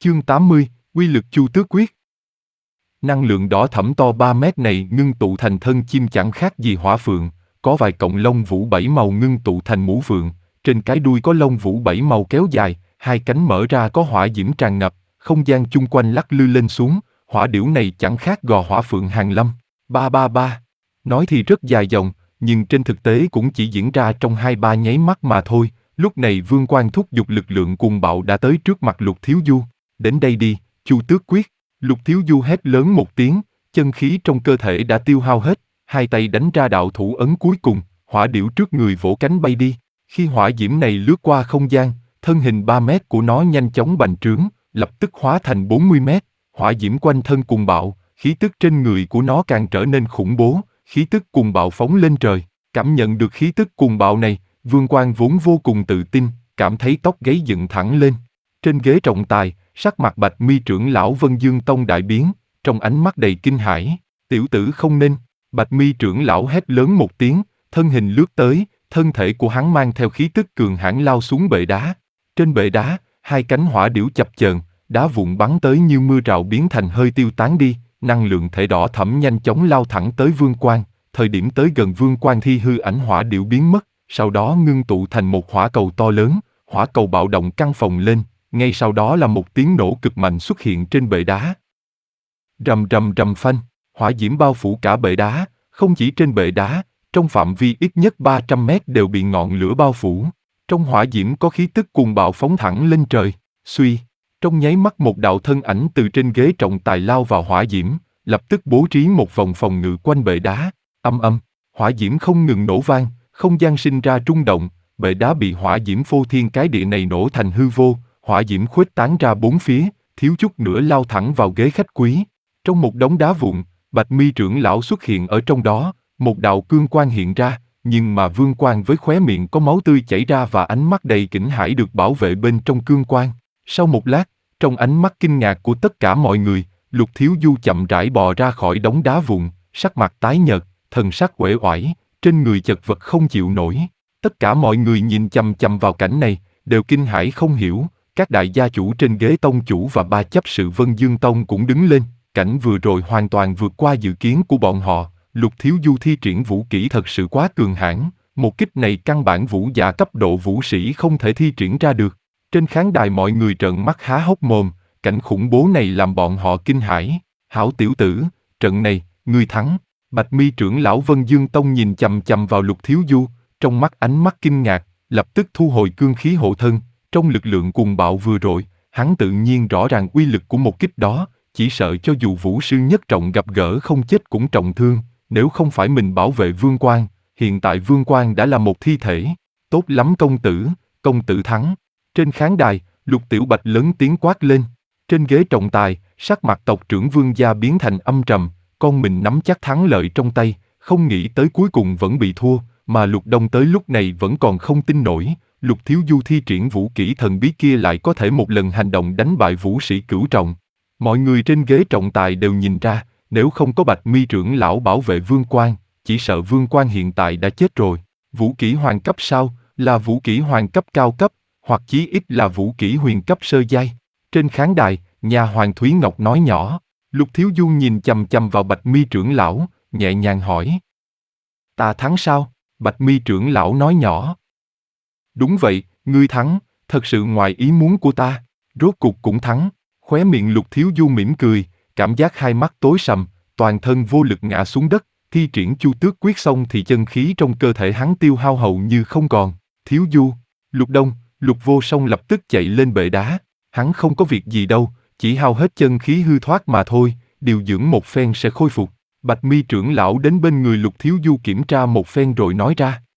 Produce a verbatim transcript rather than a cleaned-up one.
Chương tám mươi, quy lực Chu Tước Quyết. Năng lượng đỏ thẫm to ba mét này ngưng tụ thành thân chim chẳng khác gì hỏa phượng, có vài cọng lông vũ bảy màu ngưng tụ thành mũ phượng, trên cái đuôi có lông vũ bảy màu kéo dài, hai cánh mở ra có hỏa diễm tràn ngập, không gian chung quanh lắc lư lên xuống, hỏa điểu này chẳng khác gò hỏa phượng hàng lâm. Ba ba ba. Nói thì rất dài dòng, nhưng trên thực tế cũng chỉ diễn ra trong hai ba nháy mắt mà thôi. Lúc này Vương Quang thúc giục lực lượng cuồng bạo đã tới trước mặt Lục Thiếu Du. Đến đây đi, Chu Tước Quyết. Lục Thiếu Du hét lớn một tiếng, chân khí trong cơ thể đã tiêu hao hết, hai tay đánh ra đạo thủ ấn cuối cùng, hỏa điểu trước người vỗ cánh bay đi. Khi hỏa diễm này lướt qua không gian, thân hình ba mét của nó nhanh chóng bành trướng, lập tức hóa thành bốn mươi mét, hỏa diễm quanh thân cuồng bạo, khí tức trên người của nó càng trở nên khủng bố, khí tức cuồng bạo phóng lên trời. Cảm nhận được khí tức cuồng bạo này, Vương Quang vốn vô cùng tự tin, cảm thấy tóc gáy dựng thẳng lên. Trên ghế trọng tài, sắc mặt Bạch Mi trưởng lão Vân Dương Tông đại biến, trong ánh mắt đầy kinh hãi. Tiểu tử không nên. Bạch Mi trưởng lão hét lớn một tiếng, thân hình lướt tới, thân thể của hắn mang theo khí tức cường hãn lao xuống bệ đá. Trên bệ đá, hai cánh hỏa điểu chập chờn, đá vụn bắn tới như mưa rào biến thành hơi tiêu tán đi, năng lượng thể đỏ thẫm nhanh chóng lao thẳng tới Vương Quang. Thời điểm tới gần Vương Quang thi hư ảnh hỏa điểu biến mất, sau đó ngưng tụ thành một hỏa cầu to lớn, hỏa cầu bạo động căng phồng lên, ngay sau đó là một tiếng nổ cực mạnh xuất hiện trên bệ đá. Rầm rầm rầm phanh, hỏa diễm bao phủ cả bệ đá, không chỉ trên bệ đá, trong phạm vi ít nhất ba trăm mét đều bị ngọn lửa bao phủ. Trong hỏa diễm có khí tức cuồng bạo phóng thẳng lên trời, suy, trong nháy mắt một đạo thân ảnh từ trên ghế trọng tài lao vào hỏa diễm, lập tức bố trí một vòng phòng ngự quanh bệ đá. Âm âm, hỏa diễm không ngừng nổ vang, không gian sinh ra rung động, bệ đá bị hỏa diễm phô thiên cái địa này nổ thành hư vô, hỏa diễm khuếch tán ra bốn phía, thiếu chút nữa lao thẳng vào ghế khách quý. Trong một đống đá vụn, Bạch Mi trưởng lão xuất hiện ở trong đó, một đạo cương quang hiện ra, nhưng mà Vương Quang với khóe miệng có máu tươi chảy ra và ánh mắt đầy kinh hãi được bảo vệ bên trong cương quang. Sau một lát, trong ánh mắt kinh ngạc của tất cả mọi người, Lục Thiếu Du chậm rãi bò ra khỏi đống đá vụn, sắc mặt tái nhợt, thần sắc uể oải, trên người chật vật không chịu nổi. Tất cả mọi người nhìn chằm chằm vào cảnh này, đều kinh hãi không hiểu. Các đại gia chủ trên ghế tông chủ và ba chấp sự Vân Dương Tông cũng đứng lên. Cảnh vừa rồi hoàn toàn vượt qua dự kiến của bọn họ. Lục Thiếu Du thi triển vũ kỹ thật sự quá cường hãn, một kích này căn bản vũ giả cấp độ vũ sĩ không thể thi triển ra được. Trên khán đài mọi người trợn mắt há hốc mồm, cảnh khủng bố này làm bọn họ kinh hãi. Hảo tiểu tử, trận này, ngươi thắng. Bạch Mi trưởng lão Vân Dương Tông nhìn chằm chằm vào Lục Thiếu Du, trong mắt ánh mắt kinh ngạc, lập tức thu hồi cương khí hộ thân. Trong lực lượng cuồng bạo vừa rồi, hắn tự nhiên rõ ràng uy lực của một kích đó, chỉ sợ cho dù vũ sư nhất trọng gặp gỡ không chết cũng trọng thương. Nếu không phải mình bảo vệ Vương Quang, hiện tại Vương Quang đã là một thi thể. Tốt lắm công tử, công tử thắng. Trên khán đài, Lục Tiểu Bạch lớn tiếng quát lên. Trên ghế trọng tài, sắc mặt tộc trưởng Vương gia biến thành âm trầm. Con mình nắm chắc thắng lợi trong tay, không nghĩ tới cuối cùng vẫn bị thua, mà Lục Đông tới lúc này vẫn còn không tin nổi. Lục Thiếu Du thi triển vũ kỹ thần bí kia lại có thể một lần hành động đánh bại vũ sĩ cửu trọng. Mọi người trên ghế trọng tài đều nhìn ra, nếu không có Bạch Mi trưởng lão bảo vệ Vương Quang, chỉ sợ Vương Quang hiện tại đã chết rồi. Vũ kỹ hoàng cấp sao, là vũ kỹ hoàng cấp cao cấp, hoặc chí ít là vũ kỹ huyền cấp sơ giai. Trên khán đài, nhà hoàng Thúy Ngọc nói nhỏ. Lục Thiếu Du nhìn chằm chằm vào Bạch Mi trưởng lão, nhẹ nhàng hỏi. Ta thắng sao? Bạch Mi trưởng lão nói nhỏ. Đúng vậy, ngươi thắng, thật sự ngoài ý muốn của ta. Rốt cuộc cũng thắng. Khóe miệng Lục Thiếu Du mỉm cười, cảm giác hai mắt tối sầm, toàn thân vô lực ngã xuống đất. Thi triển Chu Tước Quyết xong thì chân khí trong cơ thể hắn tiêu hao hầu như không còn. Thiếu Du, Lục Đông, Lục Vô Song lập tức chạy lên bệ đá. Hắn không có việc gì đâu, chỉ hao hết chân khí hư thoát mà thôi, điều dưỡng một phen sẽ khôi phục. Bạch Mi trưởng lão đến bên người Lục Thiếu Du kiểm tra một phen rồi nói ra.